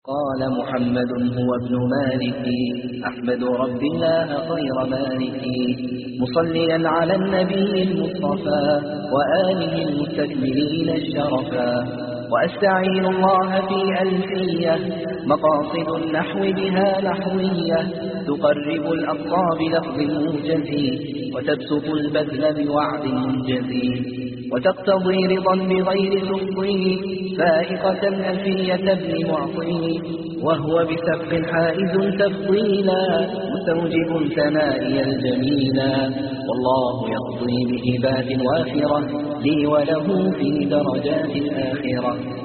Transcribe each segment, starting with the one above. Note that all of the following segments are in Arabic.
قال محمد هو ابن مالك أحمد رب الله خير مالك مصليا على النبي المصطفى وآله المستكملين الشرفا وأستعين الله في ألفية مقاصد النحو بها نحوية تقرب الأقصى بلفظ موجز وتبسط البذل بوعد منجز وتقتضي رضا بغير تفضيل فائقة ألفية ابن معطي وهو بسبق حائز تفضيلا مستوجب ثنائي الجميلا والله يقضي بهبات وافرة لي وله في درجات الآخرة.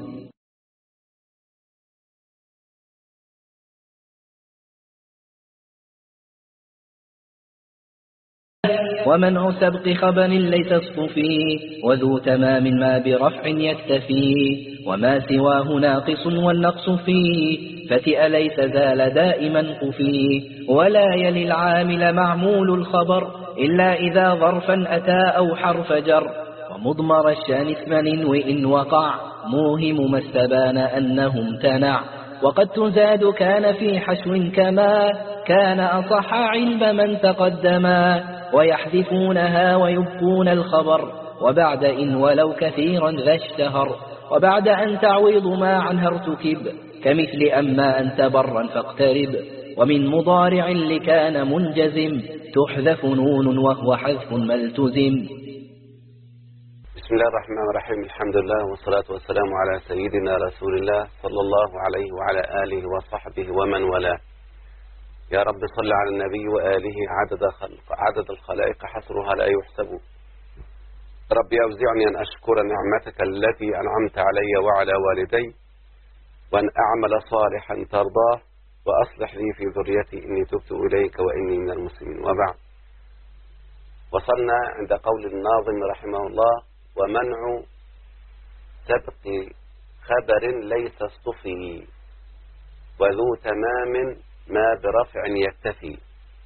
ومنع سبق خبر ليس اصطفي وذو تمام ما برفع يكتفي وما سواه ناقص والنقص فيه فتئ ليس زال دائما قفي ولا يلي العامل معمول الخبر إلا إذا ظرفا أتى أو حرف جر ومضمر الشان اسما وإن وقع موهم ما استبان أنه امتنع وقد تزاد كان في حشو كما كان أصح علم من تقدما ويحذفونها ويبقون الخبر وبعد إن ولو كثيرا ذا اشتهر وبعد أن تعويض ما عنها ارتكب كمثل أما أنت برا فاقترب ومن مضارع لكان منجزم تحذف نون وهو حذف ملتزم. بسم الله الرحمن الرحيم الحمد لله والصلاة والسلام على سيدنا رسول الله صلى الله عليه وعلى آله وصحبه ومن والاه. يا رب صل على النبي وآله عدد الخلائق حصرها لا يحسب. ربي أوزعني أن أشكر نعمتك التي أنعمت علي وعلى والدي وأن أعمل صالحا ترضاه وأصلح لي في ذريتي إني تبت إليك وإني من المسلمين. وبعد، وصلنا عند قول الناظم رحمه الله: ومنع سبق خبر ليس اصطفي وذو تمام ما برفع يكتفي.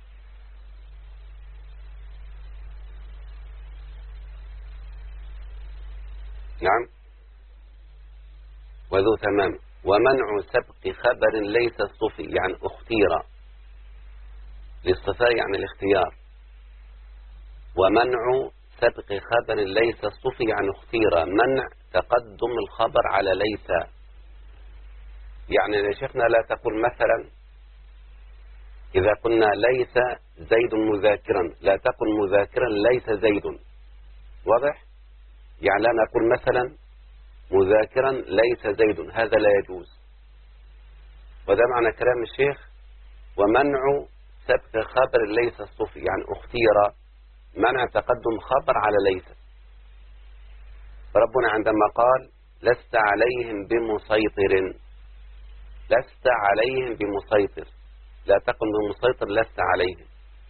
نعم، وذو تمام. ومنع سبق خبر ليس اصطفي يعني اختير، الاصطفاء يعني الاختيار. ومنع سبق خبر ليس اصطفي يعني اختير، منع تقدم الخبر على ليس. يعني يا شيخنا لا تقول مثلا إذا قلنا ليس زيد مذاكرا لا تقل مذاكرا ليس زيد، واضح؟ يعني لا نقول مثلا مذاكرا ليس زيد، هذا لا يجوز. وده معنى كلام الشيخ: ومنع سبق خبر ليس اصطفي يعني اختير، منع تقدم خبر على ليس. ربنا عندما قال: لست عليهم بمسيطر، لست عليهم بمسيطر، لا تقل بمسيطر لست عليهم.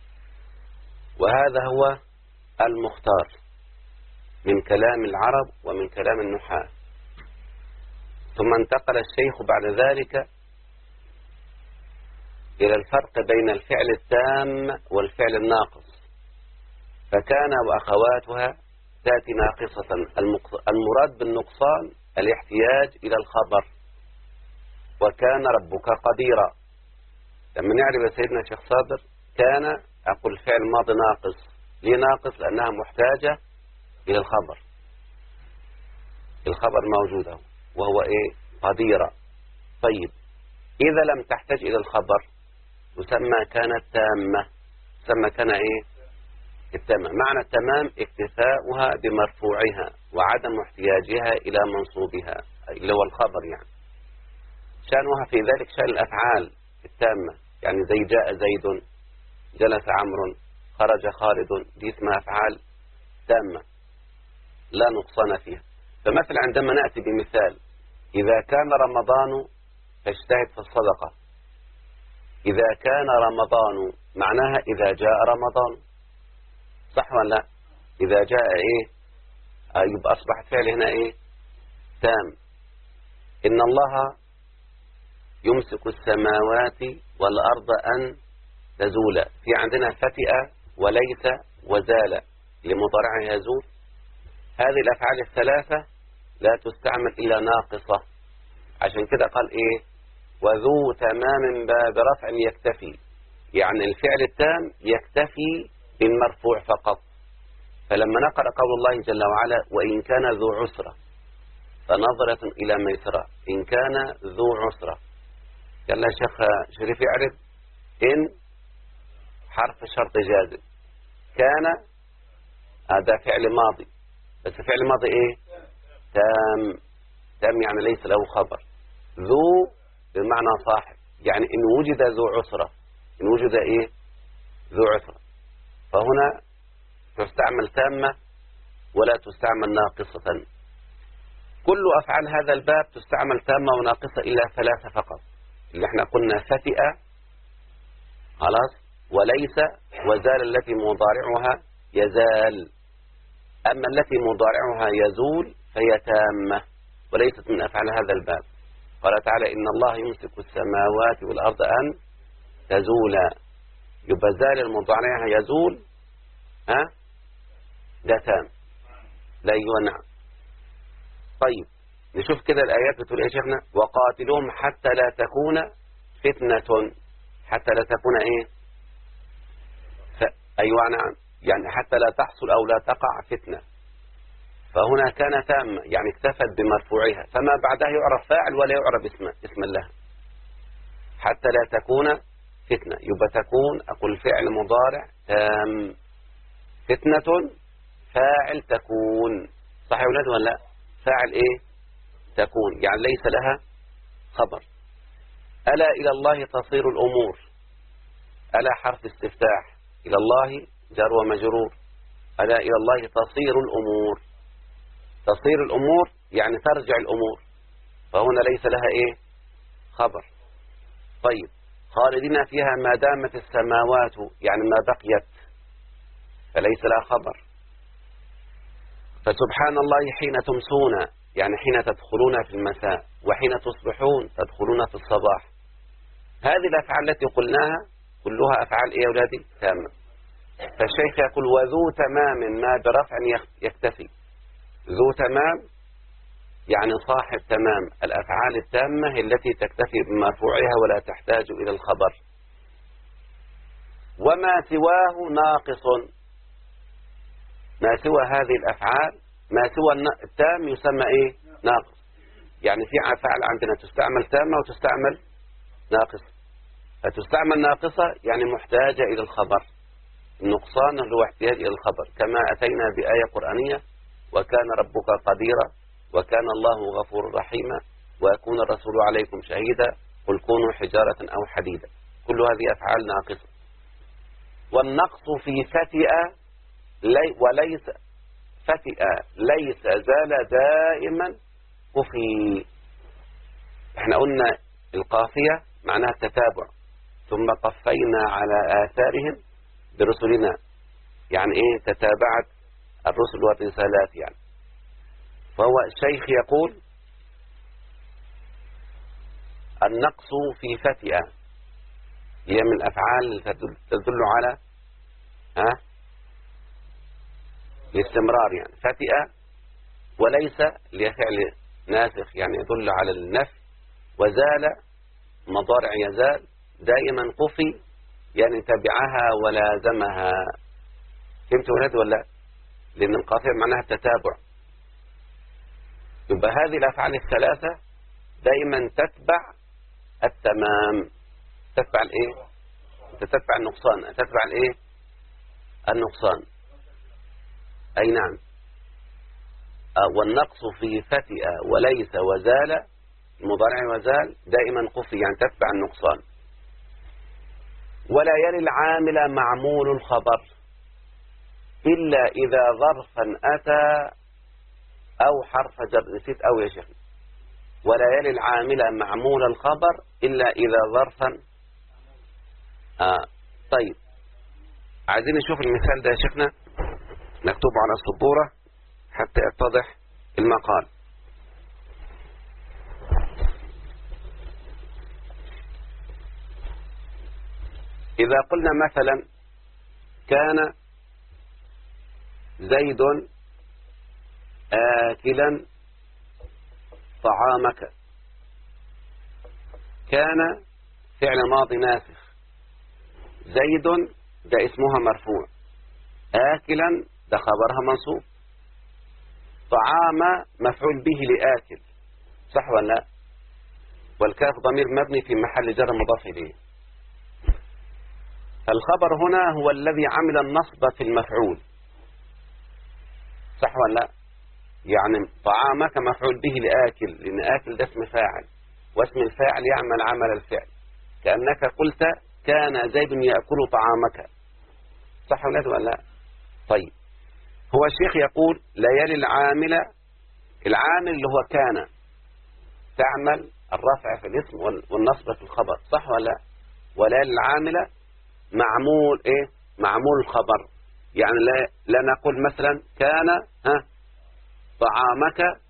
وهذا هو المختار من كلام العرب ومن كلام النحاة. ثم انتقل الشيخ بعد ذلك إلى الفرق بين الفعل التام والفعل الناقص، فكان وأخواتها تأتي ناقصة. المراد بالنقصان الاحتياج إلى الخبر. وكان ربك قديرا، لما نعرف سيدنا الشيخ صابر كان أقول فعل ماضي ناقص. ليه ناقص؟ لأنها محتاجة إلى الخبر. الخبر موجود وهو إيه؟ قديرا. طيب، إذا لم تحتاج إلى الخبر تسمى كانت تامة، تسمى كان إيه؟ التامة. معنى التمام اكتفاؤها بمرفوعها وعدم احتياجها إلى منصوبها اللي هو الخبر. يعني شأنها في ذلك شأن الأفعال التامة، يعني زي جاء زيد، جلس عمرو، خرج خالد، دي اسمها أفعال تامة لا نقصان فيها. فمثل عندما نأتي بمثال: إذا كان رمضان فاجتهد في الصدقة. إذا كان رمضان معناها إذا جاء رمضان، صح ولا لا؟ إذا جاء إيه؟ يبقى أصبح فعل هنا إيه؟ تام. إن الله يمسك السماوات والأرض أن تزولا. في عندنا فتئ وليس وزال لمضارعها يزول. هذه الأفعال الثلاثة لا تستعمل إلا ناقصة. عشان كده قال إيه؟ وذو تمام باب رفع يكتفي، يعني الفعل التام يكتفي بالمرفوع فقط. فلما نقرأ قول الله جل وعلا وإن كان ذو عسرة فنظرة إلى ميسرة، إن كان ذو عسرة، قال له شيخ شريف يعرف إن حرف شرط جازم، كان هذا فعل ماضي، بس فعل ماضي إيه؟ تام. تام يعني ليس له خبر. ذو بمعنى صاحب، يعني إن وجد ذو عسرة، إن وجد إيه؟ ذو عسرة، فهنا تستعمل تامة ولا تستعمل ناقصة. كل أفعال هذا الباب تستعمل تامة وناقصة إلا ثلاثة فقط، اللي احنا قلنا فتئ خلاص، وليس، وزال التي مضارعها يزال. أما التي مضارعها يزول فهي تامة وليست من أفعال هذا الباب. قال تعالى إن الله يمسك السماوات والأرض أن تزولا، يبقى زال المضارعها يزول، ده تام. لا أيوة نعم. طيب نشوف كده الآيات بتقول إيه شيخنا؟ وقاتلهم حتى لا تكون فتنة. حتى لا تكون إيه؟ أيوة نعم، يعني حتى لا تحصل أو لا تقع فتنة. فهنا كان تام، يعني اكتفت بمرفوعها، فما بعدها يعرف فاعل ولا يعرف اسم الله. حتى لا تكون فتنة، يبقى تكون أقول فعل مضارع تام، فتنة فاعل تكون، صح يا ولاد ولا لا؟ فاعل إيه؟ تكون، يعني ليس لها خبر. ألا إلى الله تصير الأمور. ألا حرف استفتاح، إلى الله جار ومجرور. ألا إلى الله تصير الأمور. تصير الأمور يعني ترجع الأمور، فهنا ليس لها إيه؟ خبر. طيب خالدين فيها ما دامت السماوات، يعني ما بقيت، فليس لها خبر. فسبحان الله حين تمسون، يعني حين تدخلون في المساء، وحين تصبحون تدخلون في الصباح. هذه الأفعال التي قلناها كلها أفعال إيه يا أولادي؟ تامة. فالشيخ يقول وذو تمام ما برفع يكتفي. ذو تمام يعني صاحب تمام، الأفعال التامة هي التي تكتفي بمرفوعها ولا تحتاج إلى الخبر. وما سواه ناقص. ما سوى هذه الأفعال، ما سوى التام يسمى إيه؟ ناقص. يعني في أفعال عندنا تستعمل تامة وتستعمل ناقصة. فتستعمل ناقصة يعني محتاجة إلى الخبر. النقصان هو احتياج إلى الخبر، كما أتينا بآية قرآنية وكان ربك قديرا وكان الله غفور رحيما ويكون الرسول عليكم شهيدا قل كونوا حجارة أو حديدا. كل هذه أفعال ناقصة. والنقص في فتئ وليس فتئ ليس زال دائما قفي. احنا قلنا القافية معناها التتابع، ثم قفينا على آثارهم برسلنا، يعني ايه؟ تتابعت الرسل والرسالات يعني. فهو الشيخ يقول النقص في فتئ هي من الأفعال تدل على الاستمرار، يعني فتئ. وليس لفعل ناسخ يعني يدل على النفي. وزال مضارع يزال دائما قفي يعني تبعها ولازمها. فهمت ولاد ولا؟ لأن القافية معناها التتابع. يبقى هذه الأفعال الثلاثة دائما تتبع التمام. تتبع الايه؟ تتبع النقصان. تتبع الايه؟ النقصان. أي نعم. والنقص في فتئ وليس وزال، المضارع وزال دائما قفي يعني تتبع النقصان. ولا يلي العامل معمول الخبر إلا إذا ظرفا أتى أو حرف جر. نسيت أو يا شيخ. ولا يلي العامل معمول الخبر إلا إذا ظرفا. طيب عايزين نشوف المثال ده يا شيخنا، نكتبه على السبورة حتى يتضح المقال. إذا قلنا مثلا كان زيد آكلا طعامك، كان فعل ماضي ناسخ، زيد ده اسمها مرفوع، آكلا ده خبرها منصوب، طعام مفعول به لآكل، صح ولا لا؟ والكاف ضمير مبني في محل جر مضاف إليه. الخبر هنا هو الذي عمل النصب في المفعول، صح ولا لا؟ يعني طعامك مفعول به لآكل، لأن آكل ده اسم فاعل، واسم الفاعل يعمل عمل الفعل، كأنك قلت كان زيد يأكل طعامك، صح ولا لا؟ طيب، هو الشيخ يقول لا يلي العامل اللي هو كان تعمل الرفع في الاسم والنصب في الخبر، صح ولا لا؟ ولا يلي العامل معمول ايه؟ معمول الخبر، يعني لا نقول مثلا كان طعامك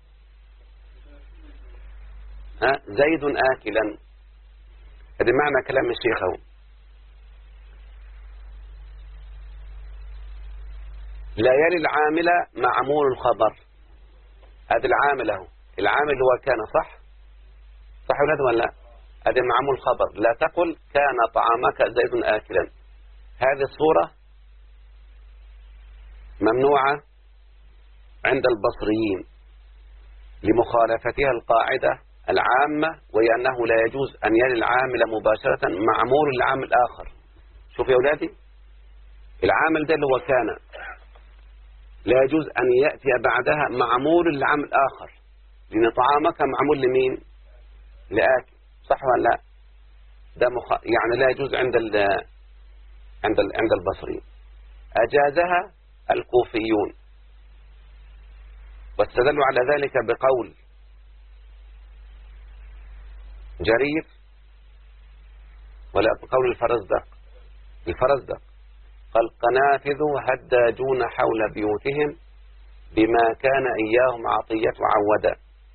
زيد آكلا، هذا معنى كلام الشيخ هو. لا يلي العامل معمول الخبر، هذا العامل هو، العامل هو كان، صح ولا لا؟ هذا معمول الخبر، لا تقل كان طعامك زيد آكلا، هذه الصورة ممنوعة عند البصريين لمخالفتها القاعدة العامة، وهي أنه لا يجوز أن يلي العامل مباشرة معمول العامل الآخر. شوف يا أولادي، العامل ده اللي هو كان لا يجوز أن يأتي بعدها معمول العامل الآخر، لأن طعامك معمول لمين؟ لآكل، صح ولا لا؟ ده يعني لا يجوز عند البصريين. أجازها الكوفيون، واستدلوا على ذلك بقول جرير، ولا بقول الفرزدق قال قنافذ هداجون حول بيوتهم بما كان إياهم عطية عودا.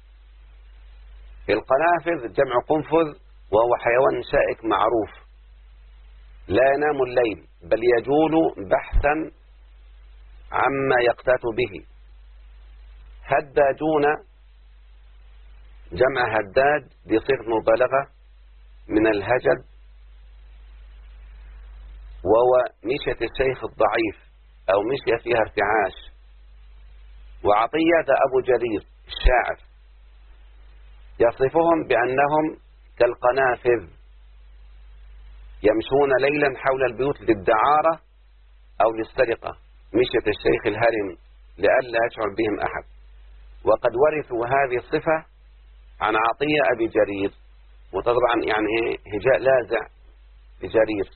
القنافذ جمع قنفذ، وهو حيوان شائك معروف لا ينام الليل، بل يجول بحثا عما يقتات به. هداجون جمع هداد بصيغة مبالغة من الهجد، وهو مشية الشيخ الضعيف أو مشية فيها ارتعاش. وعطية ده أبو جرير الشاعر يصفهم بأنهم كالقنافذ يمشون ليلا حول البيوت للدعارة أو للسرقة، مشية الشيخ الهرم لئلا يشعر بهم أحد. وقد ورثوا هذه الصفة عن عطية أبي جرير، وطبعا يعني هجاء لاذع لجرير.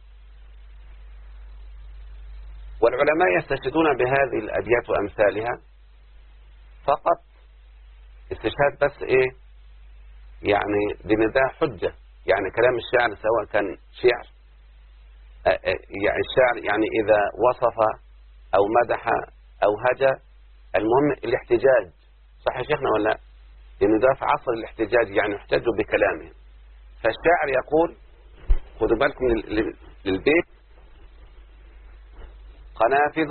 والعلماء يستشهدون بهذه الأبيات وأمثالها فقط استشهاد، بس يعني بنداء حجة، يعني كلام الشاعر سواء كان شعر، يعني الشاعر يعني إذا وصف أو مدح أو هجى، المهم الاحتجاج، صح يا شيخنا ولا لا؟ لأنه ده في عصر الاحتجاج، يعني يحتجوا بكلامه. فالشاعر يقول، خذوا بالكم للبيت، قنافذ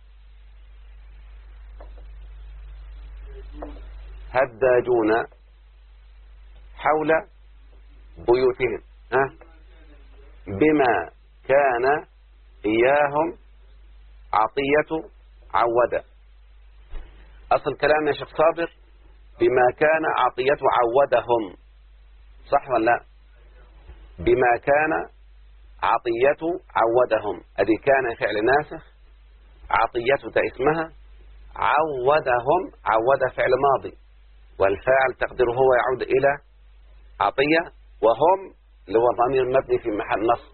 هداجون حول بيوتهم بما كان إياهم عطية عودا. أصل كلام يا شيخ صابر بما كان عطية عودهم، صح ولا لا؟ بما كان عطية عودهم، أدي كان فعل ناسخ، عطية ده اسمها، عودهم عود فعل ماضي، والفاعل تقديره هو يعود إلى عطية، وهم اللي هو ضمير مبني في محل نصب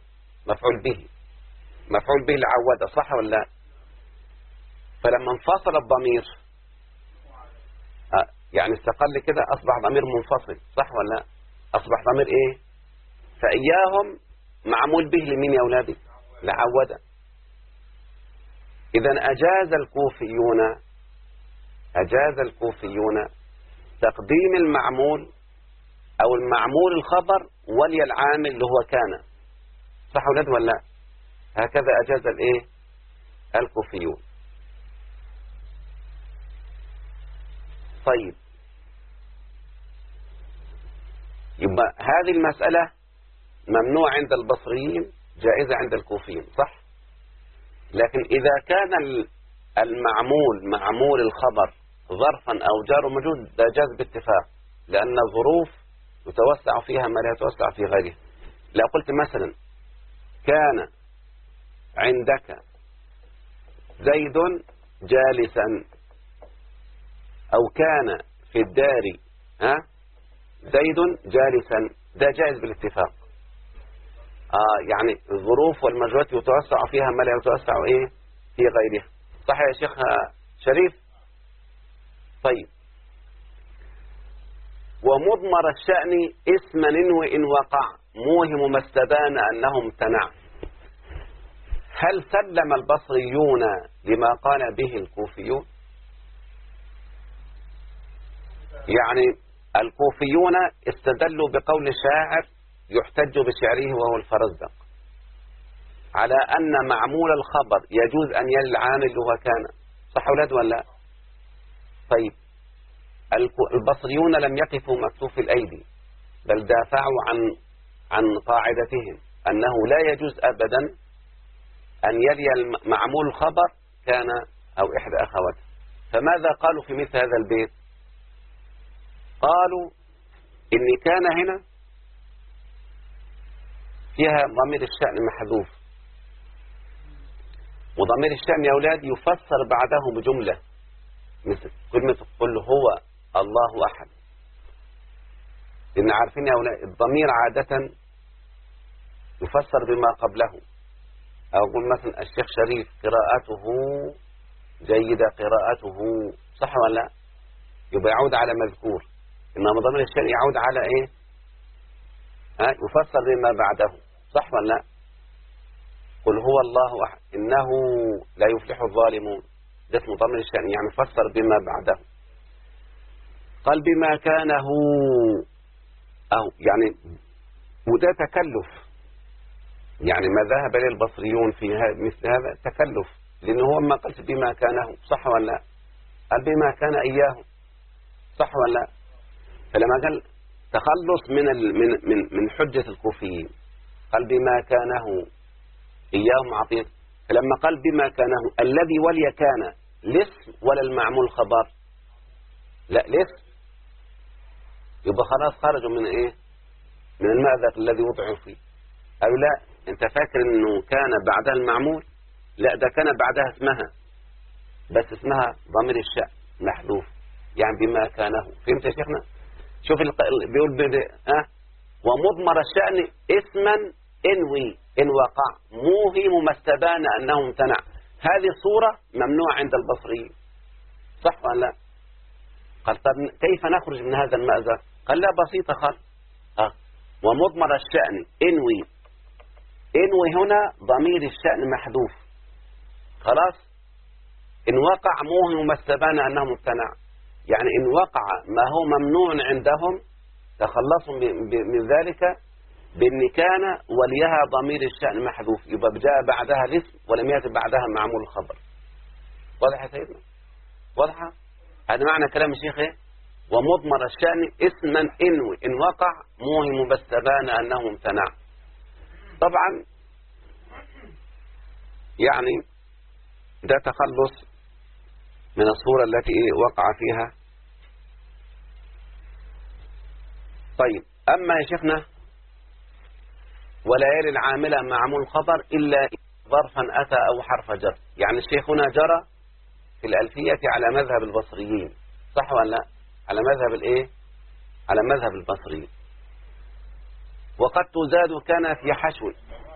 مفعول به لعود، صح ولا لا؟ فلما انفصل الضمير يعني استقل كده أصبح ضمير منفصل، صح ولا لا؟ أصبح ضمير فإياهم معمول به لمين يا أولادي؟ لعود. إذن أجاز الكوفيون تقديم المعمول أو المعمول الخبر ولي العامل اللي هو كان، صح ولا لا؟ هكذا أجاز الكوفيون. طيب، يبقى هذه المسألة ممنوع عند البصريين، جائزة عند الكوفيين، صح؟ لكن إذا كان المعمول معمول الخبر ظرفا أو جار ومجرور ده جاز باتفاق، لأن الظروف يتوسع فيها ما لا يتوسع في غيرها. لو قلت مثلا كان عندك زيد جالسا، أو كان في الدار زيد جالسا، ده جائز بالاتفاق. يعني الظروف والمجرورات يتوسع فيها ما لا يتوسع في غيرها، صح يا شيخ شريف؟ طيب، ومضمر الشأن اسما وإن وقع موهم ما استبان أنه امتنع. هل سلم البصريون لما قال به الكوفيون؟ يعني الكوفيون استدلوا بقول شاعر يحتج بشعره وهو الفرزدق على أن معمول الخبر يجوز أن يلي العامل وكان، صح ولاد ولا؟ طيب، البصريون لم يقفوا مكتوف الأيدي، بل دافعوا عن قاعدتهم أنه لا يجوز أبدا أن يلي معمول الخبر كان أو إحدى أخواته. فماذا قالوا في مثل هذا البيت؟ قالوا إن كان هنا فيها ضمير الشأن محذوف، وضمير الشأن يا أولاد يفسر بعده بجملة، مثل كلمة قل هو الله أحد. إن عارفين يا أولاد الضمير عادة يفسر بما قبله. أقول مثلا الشيخ شريف قراءته جيدة، قراءته، صح ولا لا؟ يبقى يعود على مذكور، إنما ضمير الشأن يعود على يفسر بما بعده، صح ولا لا؟ قل هو الله أحد إنه لا يفلح الظالمون، ده اسمه ضمير الشأن، يعني فسر بما بعده. قال بما كانه، أو يعني وده تكلف، يعني ما ذهب إليه البصريون في مثل هذا تكلف، لأنه هو ما قالش بما كانه، صح ولا لا؟ قال بما كان إياه، صح ولا لا؟ فلما قال تخلص من حجة الكوفيين، قال بما كانه إياهم عطية. فلما قال بما كانه الذي ولي كان الاسم ولا المعمول خبر؟ لا، الاسم، يبقى خلاص خرجوا من من المأذق الذي وضعوا فيه. قالوا لا، انت فاكر انه كان بعدها المعمول؟ لا، ده كان بعدها اسمها، بس اسمها ضمير الشأن محذوف، يعني بما كانه. فهمت يا شيخنا؟ شوف بيقول ومضمر الشأن اسما انوي إن وقع موهم ما استبان أنه امتنع. هذه صورة ممنوعة عند البصريين، صح ولا لا؟ قال طب كيف نخرج من هذا المأزق؟ قال لا، بسيطة خالص. ومضمر الشأن انوي هنا ضمير الشأن محذوف، خلاص. إن وقع موهم ما استبان أنه امتنع، يعني إن وقع ما هو ممنوع عندهم تخلصوا من ذلك بأن كان وليها ضمير الشأن محذوف، يبقى جاء بعدها الاسم ولم يأتي بعدها معمول الخبر. واضح يا سيدنا؟ واضحة؟ هذا معنى كلام الشيخ ومضمر الشأن اسما انوي إن وقع موهم ما استبان أنه امتنع. طبعا يعني ده تخلص من الصورة التي وقع فيها. طيب، أما يا شيخنا ولا يلي العاملة معمول الخبر إلا ظرفا أتى أو حرف جر، يعني الشيخ هنا جرى في الألفية على مذهب البصريين، صح ولا لا؟ على مذهب على مذهب البصريين. وقد تزاد كان في حشو.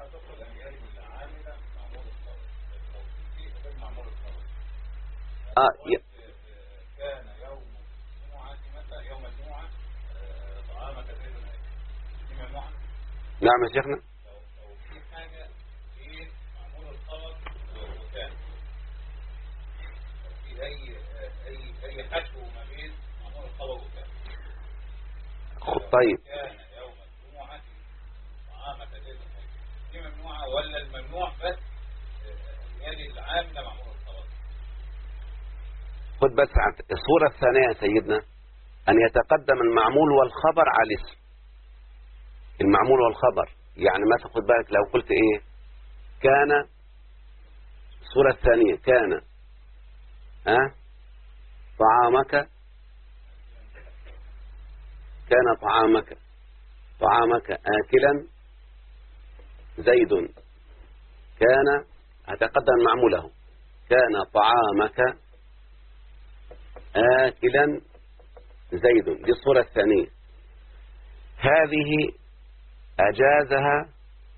كان يوم الجمعة مثلا، يوم الجمعة طعامك زيدنا، دي ممنوعة؟ نعم يا شيخنا. لو في حاجة في معمول الخبر وكان، لو في أي حشو ما بين معمول الخبر وكان. طيب، كان يوم الجمعة طعامك زيدنا، دي ممنوعة ولا الممنوع بس يلي العامل معمول الخبر؟ خد بس الصورة الثانية يا سيدنا، أن يتقدم المعمول والخبر على الاسم، المعمول والخبر. يعني ما تاخد بالك لو قلت ايه كان الصورة الثانية كان طعامك، كان طعامك آكلا زيد، كان هتقدم معموله كان طعامك آكلا زيد، دي الصورة الثانية. هذه أجازها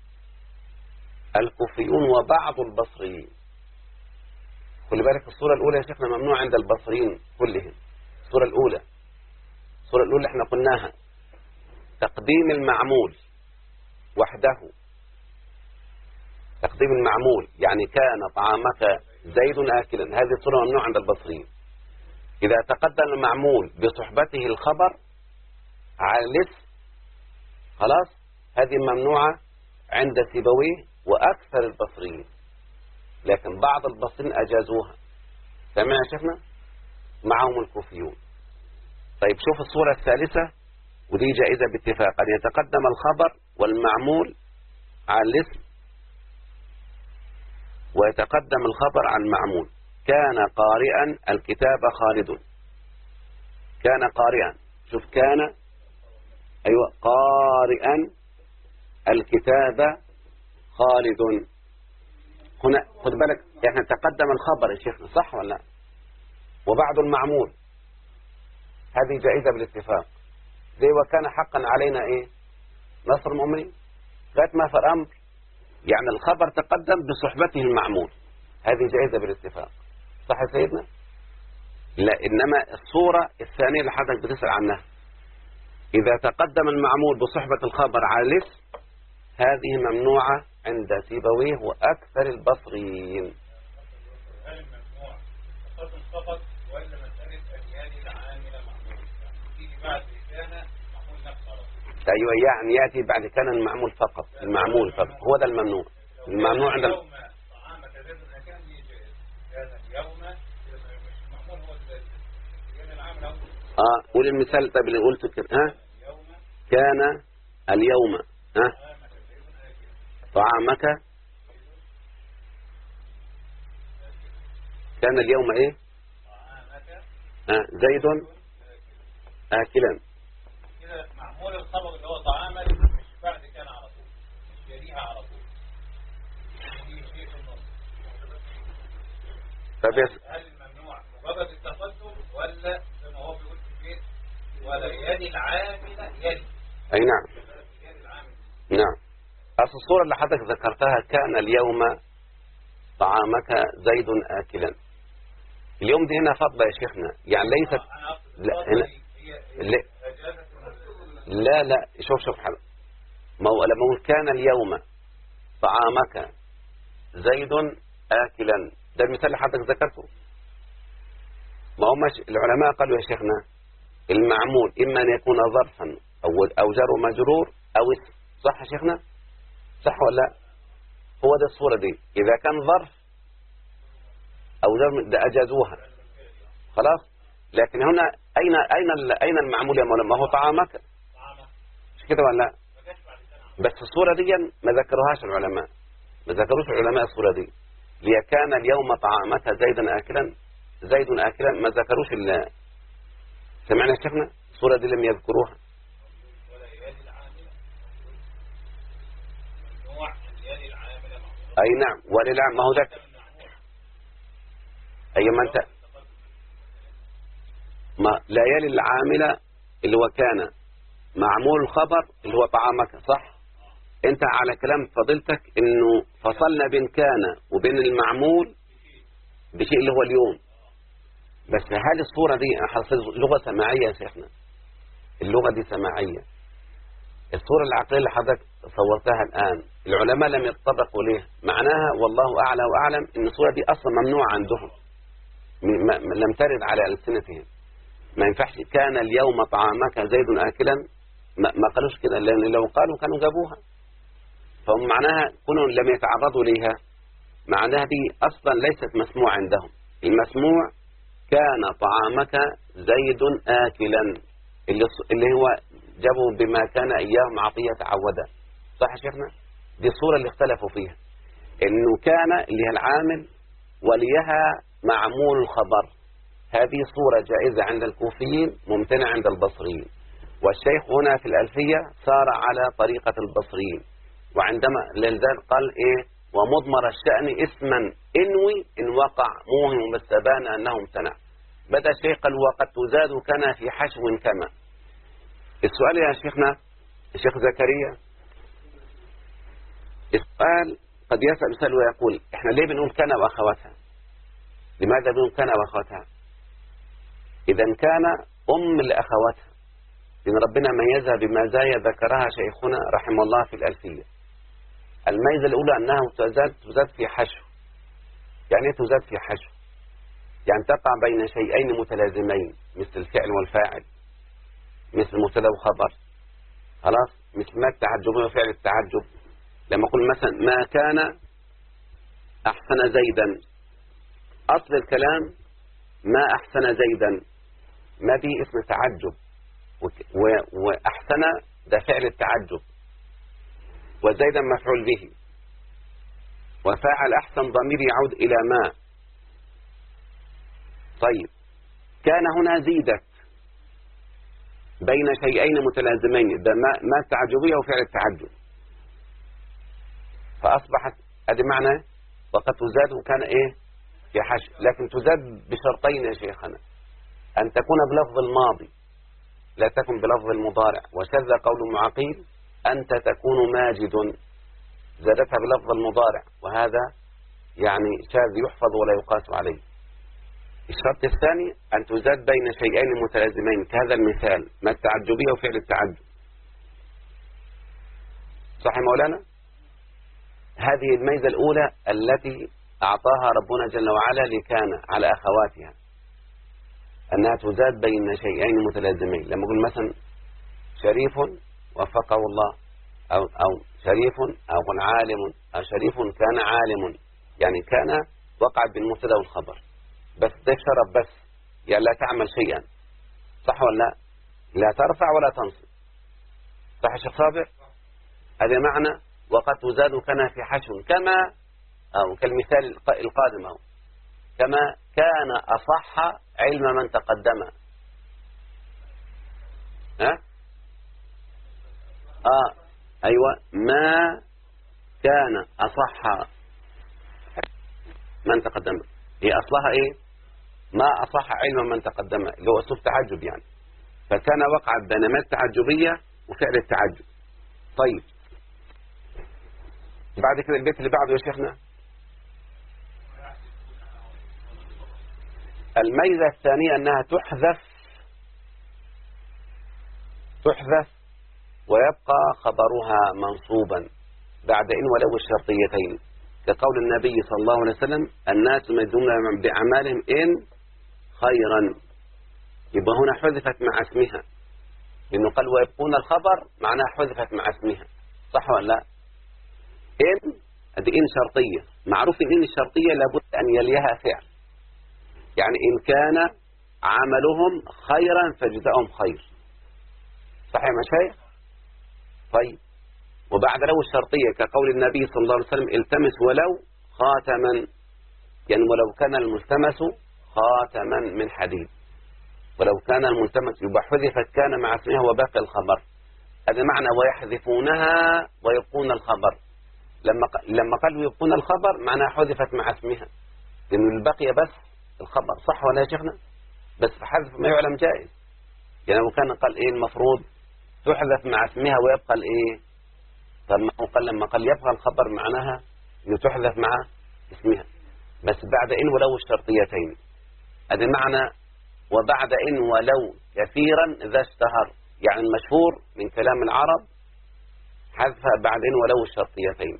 الكوفيون وبعض البصريين. خلي بالك الصورة الأولى يا شيخنا ممنوع عند البصريين كلهم. الصورة الأولى احنا قلناها تقديم المعمول وحده، تقديم المعمول يعني كان طعامك زيد آكلا، هذه الصورة ممنوع عند البصريين. إذا تقدم المعمول بصحبته الخبر على الاسم خلاص هذه ممنوعة عند سيبويه وأكثر البصريين، لكن بعض البصريين أجازوها. سمع يا شيخنا؟ معهم الكوفيون. طيب شوف الصورة الثالثة ودي جائزة باتفاق، أن يتقدم الخبر والمعمول على الاسم ويتقدم الخبر على المعمول. كان قارئا الكتاب خالد، كان قارئا، شوف كان أيوة قارئا الكتاب خالد. هنا خد بالك احنا تقدم الخبر يا شيخنا صح ولا لا؟ وبعد المعمول، هذه جائزة بالاتفاق. زي وكان حقا علينا ايه نصر المؤمنين، لغاية ما في الأمر يعني الخبر تقدم بصحبته المعمول، هذه جائزة بالاتفاق صح يا سيدنا؟ لا، إنما الصورة الثانية اللي حضرتك بتسأل عنها إذا تقدم المعمول بصحبة الخبر على الاسم هذه ممنوعة عند سيبويه وأكثر البصريين. هل الممنوع تقدم فقط ولا مسألة أن يلي العامل معمول؟ يعني تيجي بعد كان معمول نفسه على طول. أيوة يعني يأتي بعد كان المعمول فقط، المعمول فقط هو ده الممنوع. الممنوع عند اليوم طعامك زيد كان دي جائز، كان اليوم مش معمول هو كان العامل أو قول المثال طيب اللي قلته كده كان اليوم طعامك، كان اليوم ايه زيد آكلا. كده معمول الخبر اللي هو طعامك مش بعد كان على طول، مش يليها على طول، في شيء في النص. هل الممنوع مجرد التقدم ولا زي ما هو بيقول في البيت ولا يلي العامل يلي؟ اي نعم نعم. أصل الصورة اللي حضرتك ذكرتها كان اليوم طعامك زيد آكلا، اليوم دي هنا فضلة يا شيخنا يعني ليست لا هنا لا شوف حضرتك لما أقول كان اليوم طعامك زيد آكلا ده المثال اللي حضرتك ذكرته. ما هم العلماء قالوا يا شيخنا المعمول إما أن يكون ظرفا أو جر ومجرور أو اسم، صح يا شيخنا؟ صح ولا لا؟ هو ده الصورة دي إذا كان ظرف أو جر ده أجازوها خلاص. لكن هنا أين المعمول يا مولانا؟ ما هو طعامك مش كده ولا لا؟ بس الصورة دي ما ذكروهاش العلماء، ما ذكروش العلماء الصورة دي ليكان اليوم طعامك زيدا آكلا، زيد آكلا ما ذكروش سمعنا يا شيخنا؟ الصورة دي لم يذكروها. أي نعم وللعام ما هو ذاك أي ما أنت ما لا يلي العامل اللي هو كان معمول الخبر اللي هو طعامك صح. أنت على كلام فضيلتك إنه فصلنا بين كان وبين المعمول بشيء اللي هو اليوم. بس هل الصورة دي حصل لغة سماعية يا شيخنا؟ اللغة دي سماعية. الصورة العقلية اللي حضرتك صورتها الآن العلماء لم يتطرقوا ليها، معناها والله أعلى وأعلم إن الصورة دي أصلا ممنوعة عندهم، لم ترد على ألسنتهم. ما ينفعش كان اليوم طعامك زيد آكلا، ما قالوش كده، لأن لو قالوا كانوا جابوها. فهم معناها كونوا لم يتعرضوا ليها معناها دي أصلا ليست مسموع عندهم. المسموع كان طعامك زيد آكلا اللي هو جابوا بما كان إياهم عطية عودا. صح يا شيخنا؟ دي الصورة اللي اختلفوا فيها، إنه كان اللي هي العامل وليها معمول الخبر. هذه صورة جائزة عند الكوفيين، ممتنع عند البصريين. والشيخ هنا في الألفية صار على طريقة البصريين، وعندما لذلك قال إيه: ومضمر الشأن اسما انوي إن وقع موهم بالسبان أنه امتنع. بدأ الشيخ قال: وقد تزاد كان في حشو كما. السؤال يا شيخنا الشيخ زكريا، السؤال قد يسأل سؤال ويقول: احنا ليه بنقول كان وأخواتها؟ لماذا بنقول كان وأخواتها؟ إذا كان لأخواتها، لأن ربنا ميزها بمزايا ذكرها شيخنا رحمه الله في الألفية. الميزة الأولى أنها تزاد في حشو. يعني ايه تزاد في حشو؟ يعني تقع بين شيئين متلازمين، مثل الفعل والفاعل، مثل مبتدا وخبر، خلاص، مثل ما التعجب وفعل التعجب. لما أقول مثلا ما كان أحسن زيدا، أصل الكلام ما أحسن زيدا، ما دي اسم تعجب، وأحسن ده فعل التعجب، وزيدا مفعول به، وفاعل أحسن ضمير يعود إلى ما. طيب كان هنا زيدت بين شيئين متلازمين، ده ما التعجبية وفعل التعجب، فأصبحت أدي معنى وقد تزاد وكان إيه في حشو. لكن تزاد بشرطين يا شيخنا: أن تكون بلفظ الماضي لا تكن بلفظ المضارع. وشذ قول معقيل: أنت تكون ماجد، زادتها بلفظ المضارع، وهذا يعني شاذ يحفظ ولا يقاس عليه. الشرط الثاني أن تزاد بين شيئين متلازمين، كهذا المثال ما التعجبية وفعل التعجب. صح يا مولانا؟ هذه الميزة الأولى التي أعطاها ربنا جل وعلا لكان على أخواتها، أنها تزاد بين شيئين متلازمين. لما أقول مثلا شريف وفقه الله، أو شريف، أو عالم، أو شريف كان عالم، يعني كان وقع بالمبتدا والخبر، بس ده شرف بس، يعني لا تعمل شيئا. صح ولا لا؟ لا ترفع ولا تنصب. صح يا شيخ صابر؟ هذا معنى وقد تزاد كان في حشو، كما أو كالمثال القادم أو كما كان أصح علم من تقدم. ها؟ أيوة، ما كان أصح من تقدم، هي أصلها إيه؟ ما أصح علم من تقدم، اللي هو أسلوب تعجب يعني، فكان وقعت بين ما التعجبية وفعل التعجب. طيب بعد كده البيت اللي بعده يا شيخنا، الميزة الثانية أنها تحذف ويبقى خبرها منصوبا بعد إن ولو الشرطيتين، كقول النبي صلى الله عليه وسلم: الناس مجزون بأعمالهم إن خيرا. يبقى هنا حذفت مع اسمها، لأنه قال ويبقون الخبر، معناها حذفت مع اسمها. صح ولا لا؟ إن هذه إن شرطية، معروف إن الشرطية لابد أن يليها فعل، يعني إن كان عملهم خيرا فجزاؤهم خير. صح يا مشايخ؟ طيب، وبعد لو الشرطية كقول النبي صلى الله عليه وسلم: التمس ولو خاتما، يعني ولو كان الملتمس خاتما من حديد، ولو كان الملتمس، يبقى حذفت كان مع اسمها وباقي الخبر. هذا معنى ويحذفونها ويبقون الخبر. لما قالوا يبقون الخبر معناها حذفت مع اسمها، لأن البقي بس الخبر. صح ولا يا شيخنا؟ بس حذف ما يعلم جائز، يعني لو كان قال إيه المفروض تحذف مع اسمها ويبقى الإيه؟ طب ما قال لما قال يبقى الخبر معناها إنه تحذف مع اسمها، بس بعد إن ولو الشرطيتين. هذا معنى وبعد إن ولو كثيرا إذا اشتهر، يعني المشهور من كلام العرب حذفها بعد إن ولو الشرطيتين.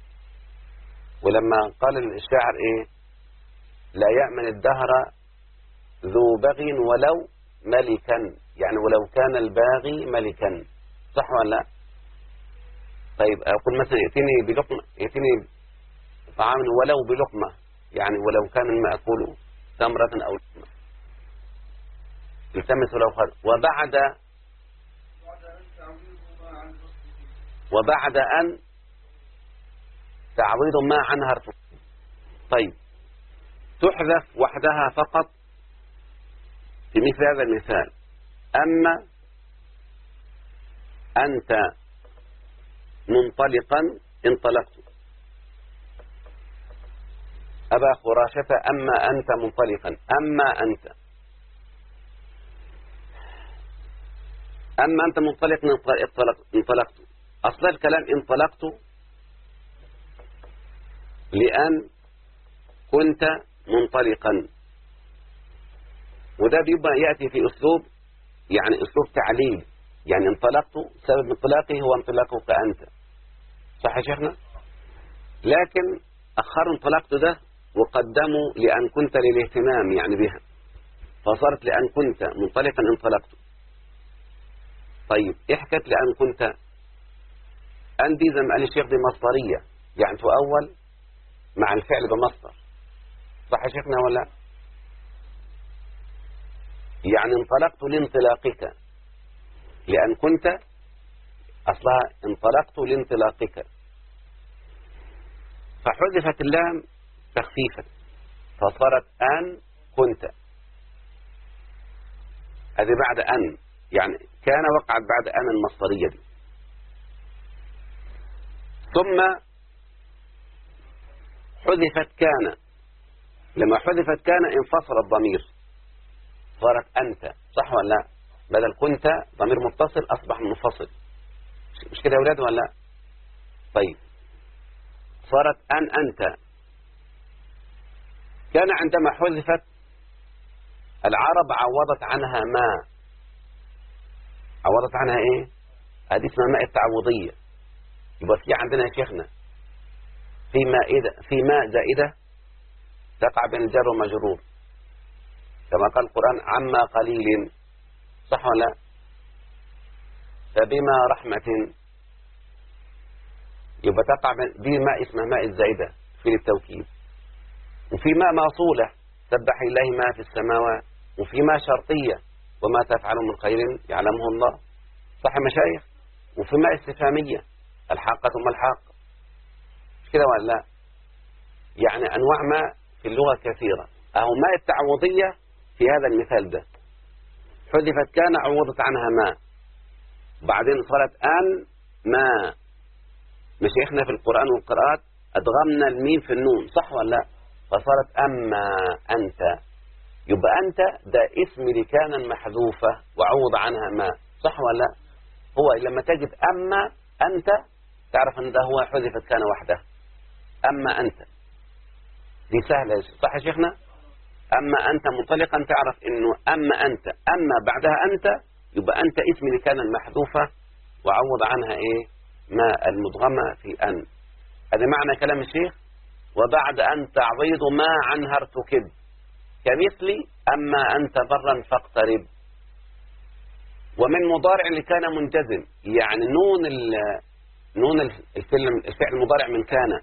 ولما قال الشاعر إيه: لا يأمن الدهر ذو بغي ولو ملكا، يعني ولو كان الباغي ملكا. صح ولا لا؟ طيب أقول مثلا ائتني طعام ولو بلقمة، يعني ولو كان المأكول تمرة أو لقمة. التمس ولو خير. وبعد وبعد أن تعويض ما عنها ارتكب. طيب تحذف وحدها فقط في مثل هذا المثال. أما أنت منطلقا انطلقت. أبا خراشة أما أنت منطلقا. أما أنت منطلق انطلقت. أصل الكلام انطلقت لأن كنت منطلقا، وده بيبقى يأتي في أسلوب يعني أسلوب تعليل. يعني انطلقت سبب انطلاقي هو انطلاقك أنت، صح يا شيخنا؟ لكن أخروا انطلقت ده وقدموا لأن كنت للاهتمام يعني بها، فصارت لأن كنت منطلقا انطلقت. طيب إيه حكاية لأن كنت؟ أن دي زي ما قال الشيخ دي مصدرية، يعني تؤول مع الفعل بمصدر، صح يا شيخنا ولا؟ يعني انطلقت لانطلاقك، لأن كنت أصلها انطلقت لانطلاقك، فحذفت اللام تخفيفا فصارت أن كنت. هذه بعد أن، يعني كان وقعت بعد أن المصدرية دي. ثم حذفت كان. لما حذفت كان انفصل الضمير صارت أنت، صح ولا لا؟ بدل كنت ضمير متصل أصبح منفصل، مش كده يا أولاد ولا لا؟ طيب صارت أنت. كان عندما حذفت العرب عوضت عنها ما. عوضت عنها ايه؟ هذه اسمها ماء التعويضية. يبقى في عندنا يا شيخنا في ماء زائدة تقع بين الجر والمجرور، كما قال القرآن عما قليل، صح ولا لا؟ فبما رحمة، يبقى تقع دي ماء اسمها ماء الزائدة في التوكيد. وفي ماء موصولة سبح لله ما في السماوات، وفي ماء شرطية وما تفعلوا من خير يعلمه الله، صح يا مشايخ؟ وفي ماء استفهامية الحاقة ما الحاقة، مش كده ولا لا؟ يعني أنواع ماء في اللغة كثيرة. أهو ماء التعوضية في هذا المثال ده حذفت كان عوضت عنها ماء، بعدين صارت أن ما. مشايخنا في القرآن والقراءات أدغمنا الميم في النون، صح ولا لا؟ فصارت أما أنت. يبقى أنت ده اسم لكان محذوفة وعوض عنها ما، صح ولا لا؟ هو لما تجد أما أنت تعرف أن ده هو حذفت كان وحده. أما أنت دي سهلة، صح يا شيخنا؟ أما أنت منطلقا تعرف أنه أما أنت، أما بعدها أنت، يبقى أنت اسم لكان المحذوفة وعوض عنها إيه؟ ما المدغمة في أن. هذا معنى كلام الشيخ. وبعد أن تعويض ما عنها ارتكب كمثل أما أنت برا فاقترب. ومن مضارع اللي كان منجزم، يعني نون الفعل المضارع من كان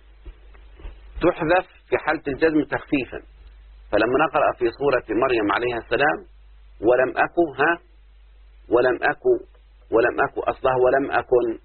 تحذف في حالة الجزم تخفيفا. فلما نقرأ في سورة مريم عليها السلام ولم أكو أصلها ولم أكن،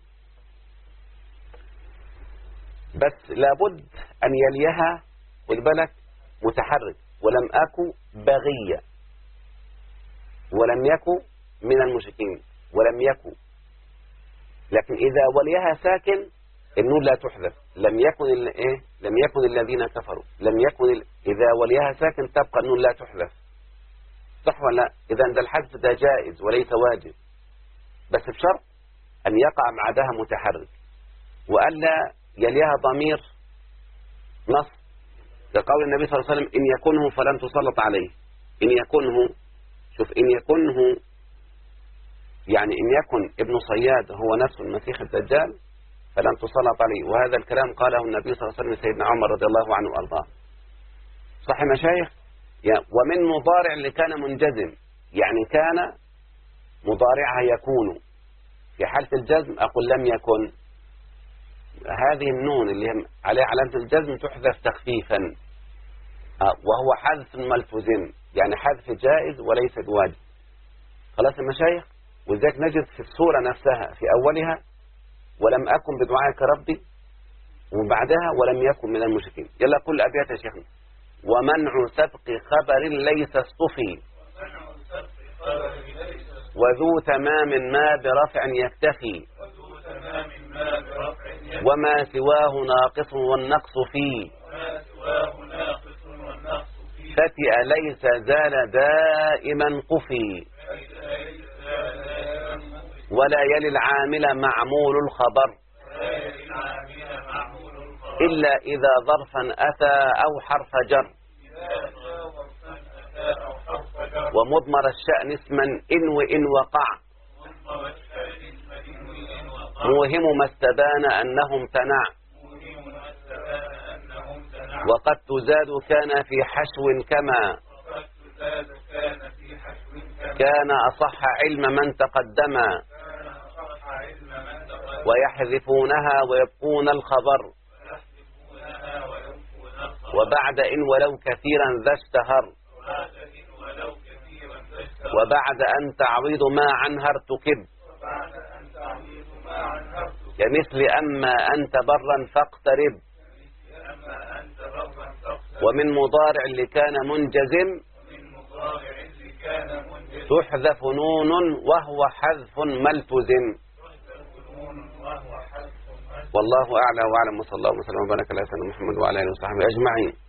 بس لابد أن يليها والبلد متحرك. ولم أكو بغية، ولم يكو من المشركين، ولم يكو. لكن إذا وليها ساكن النون لا تحذف. لم يكن الذين كفروا، إذا وليها ساكن تبقى النون لا تحذف، صح ولا لا؟ إذا ده الحذف ده جائز وليس واجب، بس بشرط أن يقع بعدها متحرك وألا يليها ضمير نص، كقول النبي صلى الله عليه وسلم إن يكنه فلن تسلط عليه. إن يكنه، شوف، إن يكنه يعني إن يكن ابن صياد هو نفس المسيح الدجال فلن تسلط عليه. وهذا الكلام قاله النبي صلى الله عليه وسلم سيدنا عمر رضي الله عنه وأرضاه، صح يا مشايخ؟ ومن مضارع اللي كان منجزم، يعني كان مضارعها يكون، في حالة الجزم أقول لم يكن، هذه النون اللي عليها علامة الجزم تحذف تخفيفا، وهو حذف ملفوظ، يعني حذف جائز وليس بواجب. خلاص يا مشايخ؟ ولذلك نجد في السورة نفسها في أولها ولم أكن بدعائك ربي، وبعدها ولم يكن من المشركين. يلا كل أبيات يا شيخنا. ومنع سبق خبر ليس اصطفي، وذو تمام ما برفع يكتفي، وما سواه ناقص والنقص فيه، فتئ ليس زال دائما قفي، ولا يلي العامل معمول الخبر، إلا إذا ظرفا أتى أو حرف جر، ومضمر الشأن اسما إن وإن وقع، موهم ما استبان أنه امتنع، وقد تزاد كان في حشو كما كان أصح علم من تقدم، ويحذفونها ويبقون الخبر، وبعد إن ولو كثيرا ذا اشتهر، وبعد أن تعويض ما عنها ارتكب، كمثل أما أنت برا فاقترب، ومن مضارع اللي كان منجزم تحذف نون وهو حذف ملتزم. والله أعلى وأعلم، وصلى الله وسلم وبارك على سيدنا محمد وعلى آله وصحبه أجمعين.